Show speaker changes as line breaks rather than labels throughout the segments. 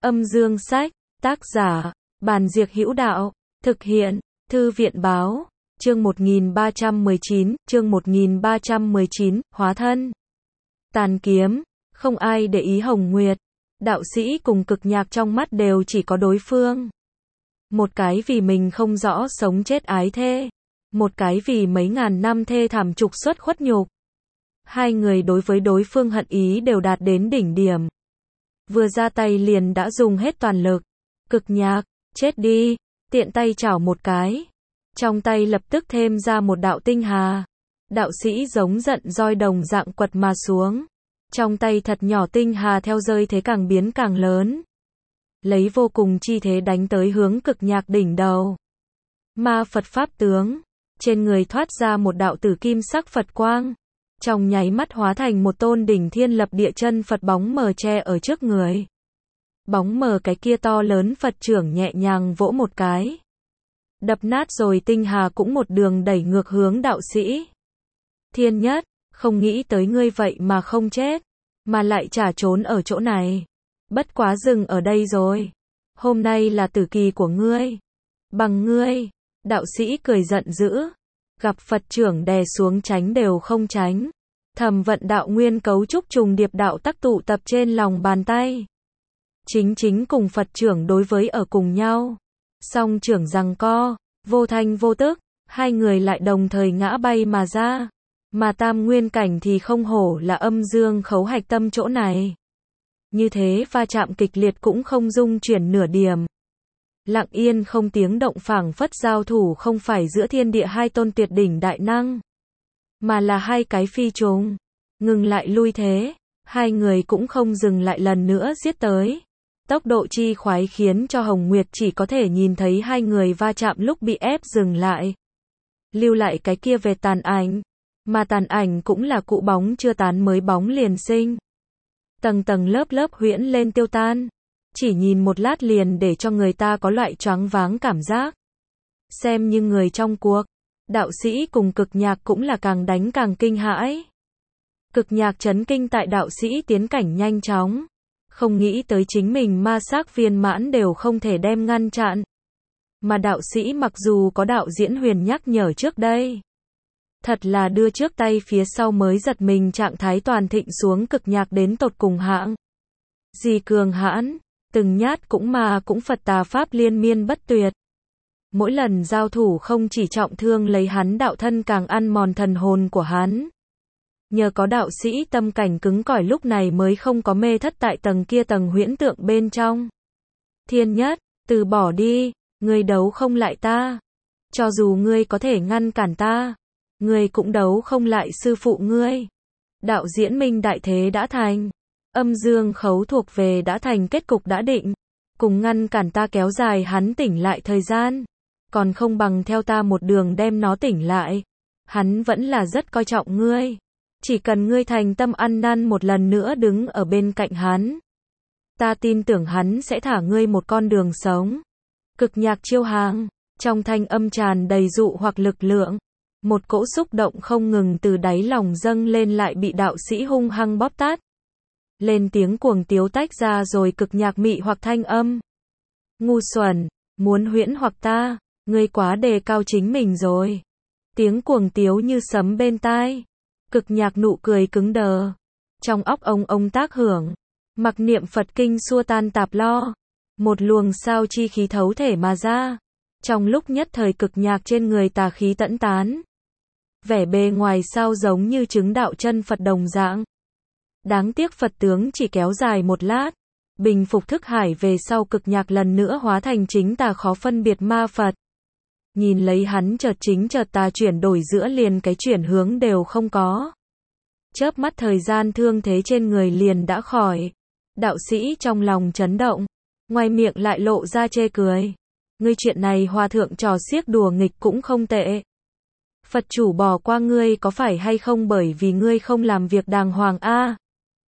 Âm dương sách, tác giả, Bàn Diệc Hữu Đạo, thực hiện, Thư viện báo, chương 1319, hóa thân. Tàn kiếm, không ai để ý Hồng Nguyệt. Đạo sĩ cùng Cực Nhạc trong mắt đều chỉ có đối phương. Một cái vì mình không rõ sống chết ái thê. Một cái vì mấy ngàn năm thê thảm trục xuất khuất nhục. Hai người đối với đối phương hận ý đều đạt đến đỉnh điểm. Vừa ra tay liền đã dùng hết toàn lực. Cực Nhạc, chết đi, tiện tay chảo một cái. Trong tay lập tức thêm ra một đạo tinh hà. Đạo sĩ giống giận roi đồng dạng quật mà xuống. Trong tay thật nhỏ tinh hà theo rơi thế càng biến càng lớn. Lấy vô cùng chi thế đánh tới hướng Cực Nhạc đỉnh đầu. Ma Phật pháp tướng. Trên người thoát ra một đạo tử kim sắc Phật quang. Trong nháy mắt hóa thành một tôn đỉnh thiên lập địa chân Phật bóng mờ che ở trước người. Bóng mờ cái kia to lớn Phật trưởng nhẹ nhàng vỗ một cái. Đập nát rồi tinh hà cũng một đường đẩy ngược hướng đạo sĩ. Thiên Nhất, không nghĩ tới ngươi vậy mà không chết, mà lại trả trốn ở chỗ này. Bất quá dừng ở đây rồi. Hôm nay là tử kỳ của ngươi. Bằng ngươi, đạo sĩ cười giận dữ. Gặp Phật trưởng đè xuống tránh đều không tránh. Thầm vận đạo nguyên cấu trúc trùng điệp đạo tắc tụ tập trên lòng bàn tay. Chính cùng Phật trưởng đối với ở cùng nhau. Song trưởng giằng co, vô thanh vô tức, hai người lại đồng thời ngã bay mà ra. Mà tam nguyên cảnh thì không hổ là âm dương khấu hạch tâm chỗ này. Như thế va chạm kịch liệt cũng không rung chuyển nửa điểm. Lặng yên không tiếng động phảng phất giao thủ không phải giữa thiên địa hai tôn tuyệt đỉnh đại năng. Mà là hai cái phi trùng. Ngừng lại lui thế. Hai người cũng không dừng lại lần nữa giết tới. Tốc độ chi khoái khiến cho Hồng Nguyệt chỉ có thể nhìn thấy hai người va chạm lúc bị ép dừng lại. Lưu lại cái kia về tàn ảnh. Mà tàn ảnh cũng là cụ bóng chưa tán mới bóng liền sinh. Tầng tầng lớp lớp huyễn lên tiêu tan. Chỉ nhìn một lát liền để cho người ta có loại choáng váng cảm giác. Xem như người trong cuộc. Đạo sĩ cùng Cực Nhạc cũng là càng đánh càng kinh hãi. Cực Nhạc chấn kinh tại đạo sĩ tiến cảnh nhanh chóng. Không nghĩ tới chính mình ma xác viên mãn đều không thể đem ngăn chặn. Mà đạo sĩ mặc dù có đạo diễn huyền nhắc nhở trước đây. Thật là đưa trước tay phía sau mới giật mình trạng thái toàn thịnh xuống Cực Nhạc đến tột cùng hạng. Gì cường hãn, từng nhát cũng Phật tà pháp liên miên bất tuyệt. Mỗi lần giao thủ không chỉ trọng thương lấy hắn đạo thân càng ăn mòn thần hồn của hắn. Nhờ có đạo sĩ tâm cảnh cứng cỏi lúc này mới không có mê thất tại tầng kia tầng huyễn tượng bên trong. Thiên Nhất, từ bỏ đi, ngươi đấu không lại ta. Cho dù ngươi có thể ngăn cản ta, ngươi cũng đấu không lại sư phụ ngươi. Đạo diễn minh đại thế đã thành. Âm dương khấu thuộc về đã thành kết cục đã định. Cùng ngăn cản ta kéo dài hắn tỉnh lại thời gian. Còn không bằng theo ta một đường đem nó tỉnh lại. Hắn vẫn là rất coi trọng ngươi. Chỉ cần ngươi thành tâm ăn năn một lần nữa đứng ở bên cạnh hắn. Ta tin tưởng hắn sẽ thả ngươi một con đường sống. Cực Nhạc chiêu hàng. Trong thanh âm tràn đầy dụ hoặc lực lượng. Một cỗ xúc động không ngừng từ đáy lòng dâng lên lại bị đạo sĩ hung hăng bóp tát. Lên tiếng cuồng tiếu tách ra rồi Cực Nhạc mị hoặc thanh âm. Ngu xuẩn, muốn huyễn hoặc ta, ngươi quá đề cao chính mình rồi. Tiếng cuồng tiếu như sấm bên tai. Cực Nhạc nụ cười cứng đờ. Trong óc ông tác hưởng. Mặc niệm Phật kinh xua tan tạp lo. Một luồng sao chi khí thấu thể mà ra. Trong lúc nhất thời Cực Nhạc trên người tà khí tẫn tán. Vẻ bề ngoài sao giống như chứng đạo chân Phật đồng dạng. Đáng tiếc Phật tướng chỉ kéo dài một lát. Bình phục thức hải về sau Cực Nhạc lần nữa hóa thành chính tà khó phân biệt ma Phật. Nhìn lấy hắn chợt chính chợt tà chuyển đổi giữa liền cái chuyển hướng đều không có. Chớp mắt thời gian thương thế trên người liền đã khỏi. Đạo sĩ trong lòng chấn động. Ngoài miệng lại lộ ra chê cười. Ngươi chuyện này hòa thượng trò xiếc đùa nghịch cũng không tệ. Phật chủ bỏ qua ngươi có phải hay không bởi vì ngươi không làm việc đàng hoàng a?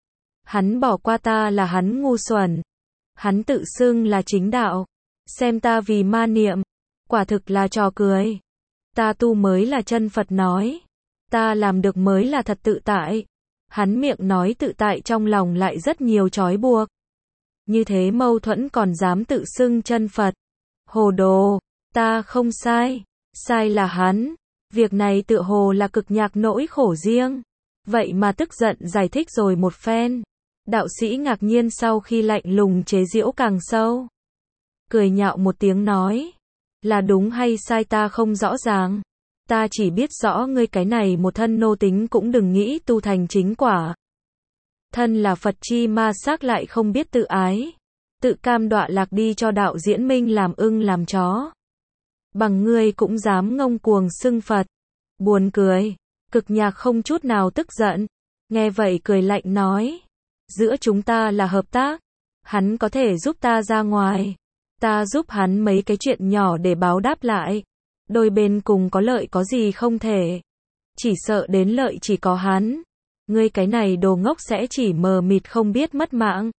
Hắn bỏ qua ta là hắn ngu xuẩn. Hắn tự xưng là chính đạo. Xem ta vì ma niệm. Quả thực là trò cười. Ta tu mới là chân Phật nói. Ta làm được mới là thật tự tại. Hắn miệng nói tự tại trong lòng lại rất nhiều trói buộc. Như thế mâu thuẫn còn dám tự xưng chân Phật. Hồ đồ, ta không sai, sai là hắn. Việc này tựa hồ là Cực Nhạc nỗi khổ riêng. Vậy mà tức giận giải thích rồi một phen. Đạo sĩ ngạc nhiên sau khi lạnh lùng chế giễu càng sâu. Cười nhạo một tiếng nói. Là đúng hay sai ta không rõ ràng. Ta chỉ biết rõ ngươi cái này một thân nô tính cũng đừng nghĩ tu thành chính quả. Thân là Phật chi ma xác lại không biết tự ái. Tự cam đọa lạc đi cho đạo diễn minh làm ưng làm chó. Bằng ngươi cũng dám ngông cuồng xưng Phật. Buồn cười. Cực Nhạc không chút nào tức giận. Nghe vậy cười lạnh nói. Giữa chúng ta là hợp tác. Hắn có thể giúp ta ra ngoài. Ta giúp hắn mấy cái chuyện nhỏ để báo đáp lại. Đôi bên cùng có lợi có gì không thể. Chỉ sợ đến lợi chỉ có hắn. Ngươi cái này đồ ngốc sẽ chỉ mờ mịt không biết mất mạng.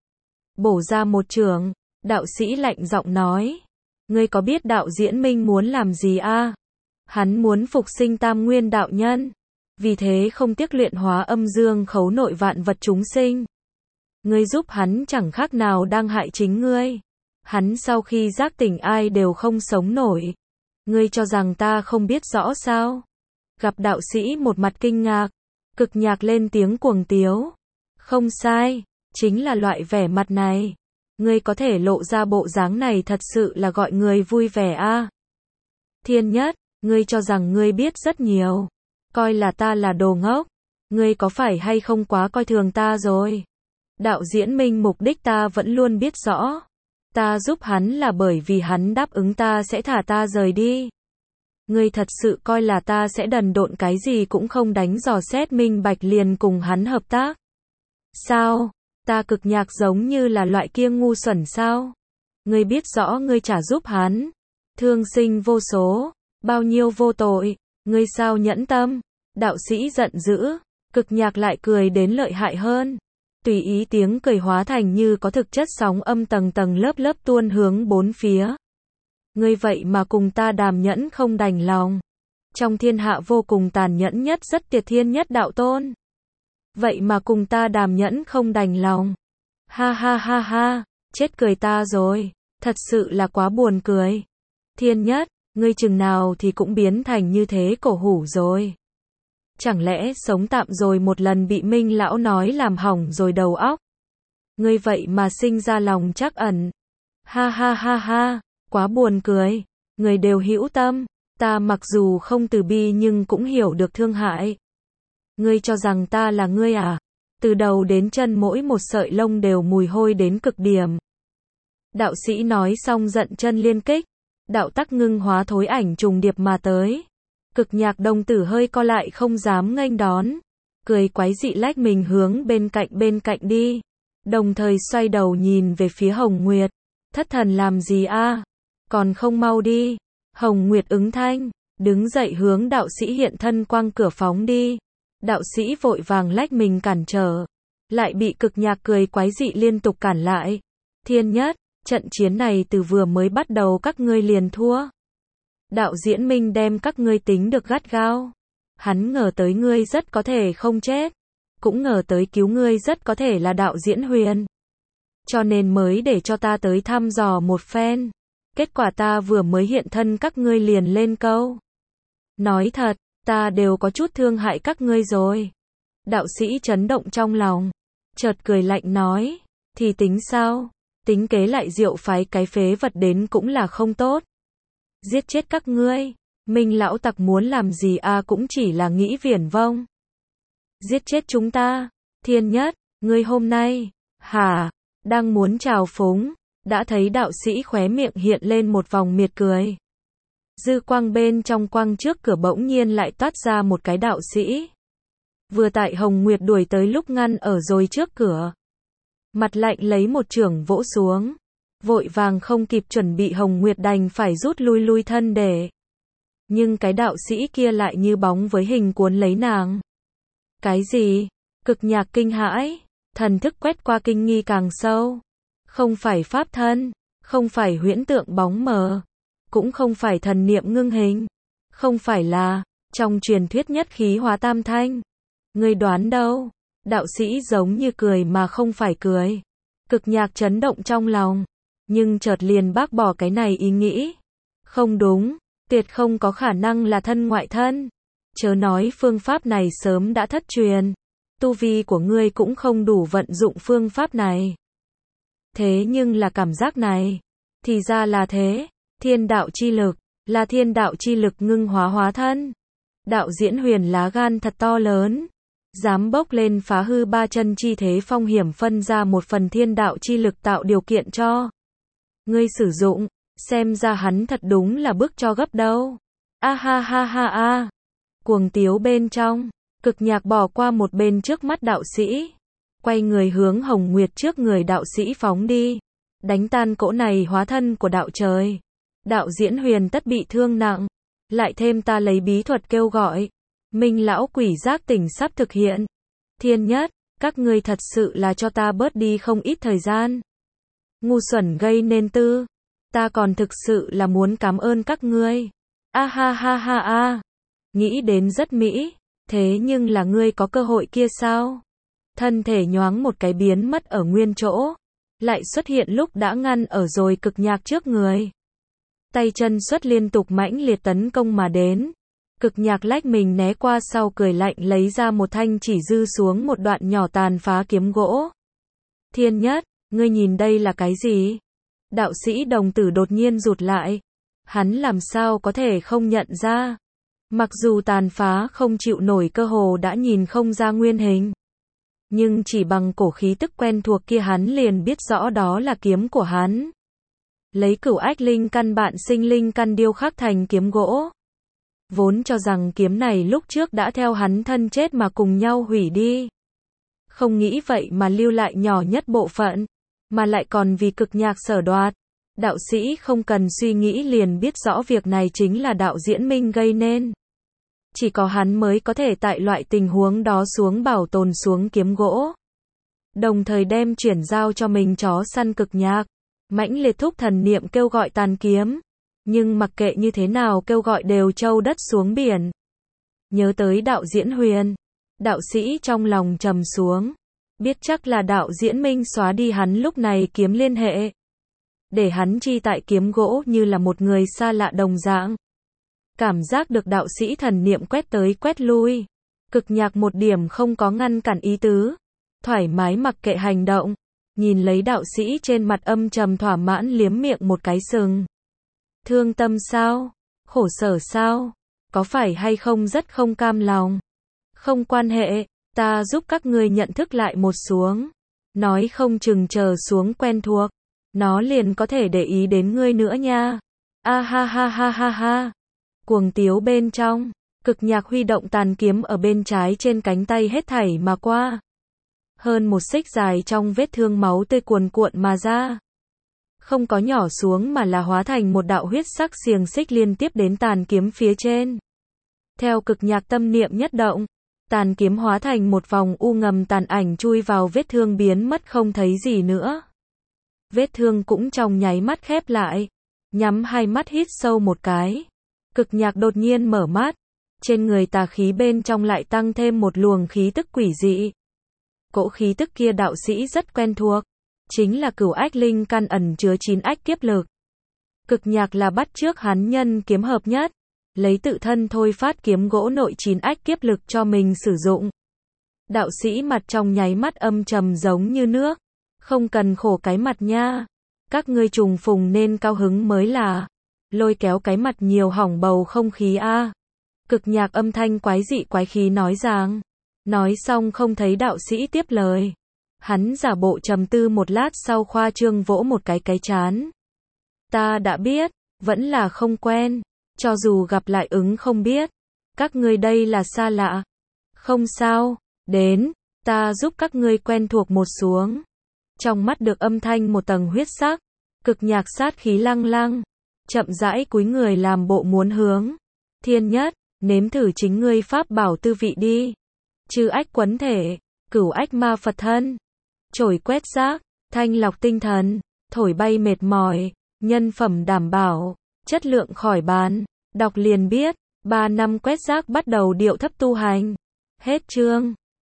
Bổ ra một chưởng, đạo sĩ lạnh giọng nói. Ngươi có biết đạo diễn minh muốn làm gì a? Hắn muốn phục sinh Tam Nguyên đạo nhân. Vì thế không tiếc luyện hóa âm dương khấu nội vạn vật chúng sinh. Ngươi giúp hắn chẳng khác nào đang hại chính ngươi. Hắn sau khi giác tỉnh ai đều không sống nổi. Ngươi cho rằng ta không biết rõ sao? Gặp đạo sĩ một mặt kinh ngạc. Cực Nhạc lên tiếng cuồng tiếu. Không sai, chính là loại vẻ mặt này. Ngươi có thể lộ ra bộ dáng này thật sự là gọi người vui vẻ a. Thiên Nhất, ngươi cho rằng ngươi biết rất nhiều. Coi là ta là đồ ngốc. Ngươi có phải hay không quá coi thường ta rồi? Đạo diễn minh mục đích ta vẫn luôn biết rõ. Ta giúp hắn là bởi vì hắn đáp ứng ta sẽ thả ta rời đi. Ngươi thật sự coi là ta sẽ đần độn cái gì cũng không đánh dò xét minh bạch liền cùng hắn hợp tác. Sao? Ta Cực Nhạc giống như là loại kia ngu xuẩn sao? Ngươi biết rõ ngươi trả giúp hắn. Thương sinh vô số. Bao nhiêu vô tội. Ngươi sao nhẫn tâm? Đạo sĩ giận dữ. Cực Nhạc lại cười đến lợi hại hơn. Tùy ý tiếng cười hóa thành như có thực chất sóng âm tầng tầng lớp lớp tuôn hướng bốn phía. Ngươi vậy mà cùng ta đàm nhẫn không đành lòng. Trong thiên hạ vô cùng tàn nhẫn nhất rất tiệt thiên nhất đạo tôn. Vậy mà cùng ta đàm nhẫn không đành lòng. Ha ha ha ha, chết cười ta rồi. Thật sự là quá buồn cười. Thiên Nhất, ngươi chừng nào thì cũng biến thành như thế cổ hủ rồi. Chẳng lẽ sống tạm rồi một lần bị Minh lão nói làm hỏng rồi đầu óc. Ngươi vậy mà sinh ra lòng trắc ẩn. Ha ha ha ha, quá buồn cười. Người đều hữu tâm. Ta mặc dù không từ bi nhưng cũng hiểu được thương hại. Ngươi cho rằng ta là ngươi à? Từ đầu đến chân mỗi một sợi lông đều mùi hôi đến cực điểm. Đạo sĩ nói xong giận chân liên kích. Đạo tắc ngưng hóa thối ảnh trùng điệp mà tới. Cực Nhạc đồng tử hơi co lại không dám nghênh đón. Cười quái dị lách mình hướng bên cạnh đi. Đồng thời xoay đầu nhìn về phía Hồng Nguyệt. Thất thần làm gì a? Còn không mau đi. Hồng Nguyệt ứng thanh. Đứng dậy hướng đạo sĩ hiện thân quang cửa phóng đi. Đạo sĩ vội vàng lách mình cản trở. Lại bị Cực Nhạc cười quái dị liên tục cản lại. Thiên Nhất, trận chiến này từ vừa mới bắt đầu các ngươi liền thua. Đạo diễn minh đem các ngươi tính được gắt gao. Hắn ngờ tới ngươi rất có thể không chết. Cũng ngờ tới cứu ngươi rất có thể là đạo diễn Huyền. Cho nên mới để cho ta tới thăm dò một phen. Kết quả ta vừa mới hiện thân các ngươi liền lên câu. Nói thật, ta đều có chút thương hại các ngươi rồi. Đạo sĩ chấn động trong lòng. Chợt cười lạnh nói. Thì tính sao? Tính kế lại Diệu phái cái phế vật đến cũng là không tốt. Giết chết các ngươi. Minh lão tặc muốn làm gì a cũng chỉ là nghĩ viển vông. Giết chết chúng ta. Thiên Nhất, ngươi hôm nay, hả, đang muốn trào phúng. Đã thấy đạo sĩ khóe miệng hiện lên một vòng miệt cười. Dư quang bên trong quang trước cửa bỗng nhiên lại toát ra một cái đạo sĩ. Vừa tại Hồng Nguyệt đuổi tới lúc ngăn ở rồi trước cửa. Mặt lạnh lấy một chưởng vỗ xuống. Vội vàng không kịp chuẩn bị Hồng Nguyệt đành phải rút lui thân để. Nhưng cái đạo sĩ kia lại như bóng với hình cuốn lấy nàng. Cái gì? Cực Nhạc kinh hãi. Thần thức quét qua kinh nghi càng sâu. Không phải pháp thân. Không phải huyễn tượng bóng mờ. Cũng không phải thần niệm ngưng hình. Không phải là trong truyền thuyết nhất khí hóa tam thanh. Ngươi đoán đâu? Đạo sĩ giống như cười mà không phải cười. Cực Nhạc chấn động trong lòng, nhưng chợt liền bác bỏ cái này ý nghĩ. Không đúng, tuyệt không có khả năng là thân ngoại thân. Chớ nói phương pháp này sớm đã thất truyền. Tu vi của ngươi cũng không đủ vận dụng phương pháp này. Thế nhưng là cảm giác này. Thì ra là thế. Thiên đạo chi lực. Là thiên đạo chi lực ngưng hóa thân. Đạo diễn Huyền lá gan thật to lớn. Dám bốc lên phá hư ba chân chi thế phong hiểm phân ra một phần thiên đạo chi lực tạo điều kiện cho ngươi sử dụng. Xem ra hắn thật đúng là bước cho gấp đâu. A ha ha ha a. Cuồng tiếu bên trong. Cực Nhạc bỏ qua một bên trước mắt đạo sĩ. Quay người hướng Hồng Nguyệt trước người đạo sĩ phóng đi. Đánh tan cỗ này hóa thân của đạo trời. Đạo diễn Huyền tất bị thương nặng. Lại thêm ta lấy bí thuật kêu gọi. Minh lão quỷ giác tỉnh sắp thực hiện. Thiên Nhất, các ngươi thật sự là cho ta bớt đi không ít thời gian. Ngu xuẩn gây nên tư. Ta còn thực sự là muốn cảm ơn các ngươi. A ha ha ha a. Nghĩ đến rất mỹ. Thế nhưng là ngươi có cơ hội kia sao? Thân thể nhoáng một cái biến mất ở nguyên chỗ. Lại xuất hiện lúc đã ngăn ở rồi Cực Nhạc trước người. Tay chân xuất liên tục mãnh liệt tấn công mà đến. Cực Nhạc lách mình né qua sau cười lạnh lấy ra một thanh chỉ dư xuống một đoạn nhỏ tàn phá kiếm gỗ. Thiên Nhất, ngươi nhìn đây là cái gì? Đạo sĩ đồng tử đột nhiên rụt lại. Hắn làm sao có thể không nhận ra? Mặc dù tàn phá không chịu nổi cơ hồ đã nhìn không ra nguyên hình. Nhưng chỉ bằng cổ khí tức quen thuộc kia hắn liền biết rõ đó là kiếm của hắn. Lấy cửu ách linh căn bạn sinh linh căn điêu khắc thành kiếm gỗ. Vốn cho rằng kiếm này lúc trước đã theo hắn thân chết mà cùng nhau hủy đi. Không nghĩ vậy mà lưu lại nhỏ nhất bộ phận. Mà lại còn vì Cực Nhạc sở đoạt. Đạo sĩ không cần suy nghĩ liền biết rõ việc này chính là đạo diễn Minh gây nên. Chỉ có hắn mới có thể tại loại tình huống đó xuống bảo tồn xuống kiếm gỗ. Đồng thời đem chuyển giao cho mình chó săn Cực Nhạc. Mãnh liệt thúc thần niệm kêu gọi tàn kiếm. Nhưng mặc kệ như thế nào kêu gọi đều trâu đất xuống biển. Nhớ tới đạo diễn Huyền. Đạo sĩ trong lòng trầm xuống. Biết chắc là đạo diễn Minh xóa đi hắn lúc này kiếm liên hệ. Để hắn chi tại kiếm gỗ như là một người xa lạ đồng dạng. Cảm giác được đạo sĩ thần niệm quét tới quét lui. Cực Nhạc một điểm không có ngăn cản ý tứ. Thoải mái mặc kệ hành động. Nhìn lấy đạo sĩ trên mặt âm trầm thỏa mãn liếm miệng một cái sừng. Thương tâm sao? Khổ sở sao? Có phải hay không rất không cam lòng? Không quan hệ, ta giúp các ngươi nhận thức lại một xuống. Nói không chừng chờ xuống quen thuộc. Nó liền có thể để ý đến ngươi nữa nha. A ha ha ha ha ha. Cuồng tiếu bên trong. Cực Nhạc huy động tàn kiếm ở bên trái trên cánh tay hết thảy mà qua. Hơn một xích dài trong vết thương máu tươi cuồn cuộn mà ra. Không có nhỏ xuống mà là hóa thành một đạo huyết sắc xiềng xích liên tiếp đến tàn kiếm phía trên. Theo Cực Nhạc tâm niệm nhất động, tàn kiếm hóa thành một vòng u ngầm tàn ảnh chui vào vết thương biến mất không thấy gì nữa. Vết thương cũng trong nháy mắt khép lại. Nhắm hai mắt hít sâu một cái. Cực Nhạc đột nhiên mở mắt. Trên người tà khí bên trong lại tăng thêm một luồng khí tức quỷ dị. Cỗ khí tức kia đạo sĩ rất quen thuộc. Chính là cửu ách linh căn ẩn chứa 9 ách kiếp lực. Cực Nhạc là bắt chước hắn nhân kiếm hợp nhất. Lấy tự thân thôi phát kiếm gỗ nội 9 ách kiếp lực cho mình sử dụng. Đạo sĩ mặt trong nháy mắt âm trầm giống như nước. Không cần khổ cái mặt nha. Các ngươi trùng phùng nên cao hứng mới là. Lôi kéo cái mặt nhiều hỏng bầu không khí a. Cực Nhạc âm thanh quái dị quái khí nói rằng. Nói xong không thấy đạo sĩ tiếp lời. Hắn giả bộ trầm tư một lát sau khoa trương vỗ một cái trán. Ta đã biết, vẫn là không quen. Cho dù gặp lại ứng không biết. Các ngươi đây là xa lạ. Không sao, đến, ta giúp các ngươi quen thuộc một xuống. Trong mắt được âm thanh một tầng huyết sắc. Cực Nhạc sát khí lăng lăng. Chậm rãi cúi người làm bộ muốn hướng. Thiên Nhất, nếm thử chính ngươi pháp bảo tư vị đi. Chư ách quấn thể, cửu ách ma Phật thân. Chổi quét rác, thanh lọc tinh thần, thổi bay mệt mỏi, nhân phẩm đảm bảo, chất lượng khỏi bàn. Đọc liền biết, 3 năm quét rác bắt đầu điệu thấp tu hành. Hết chương.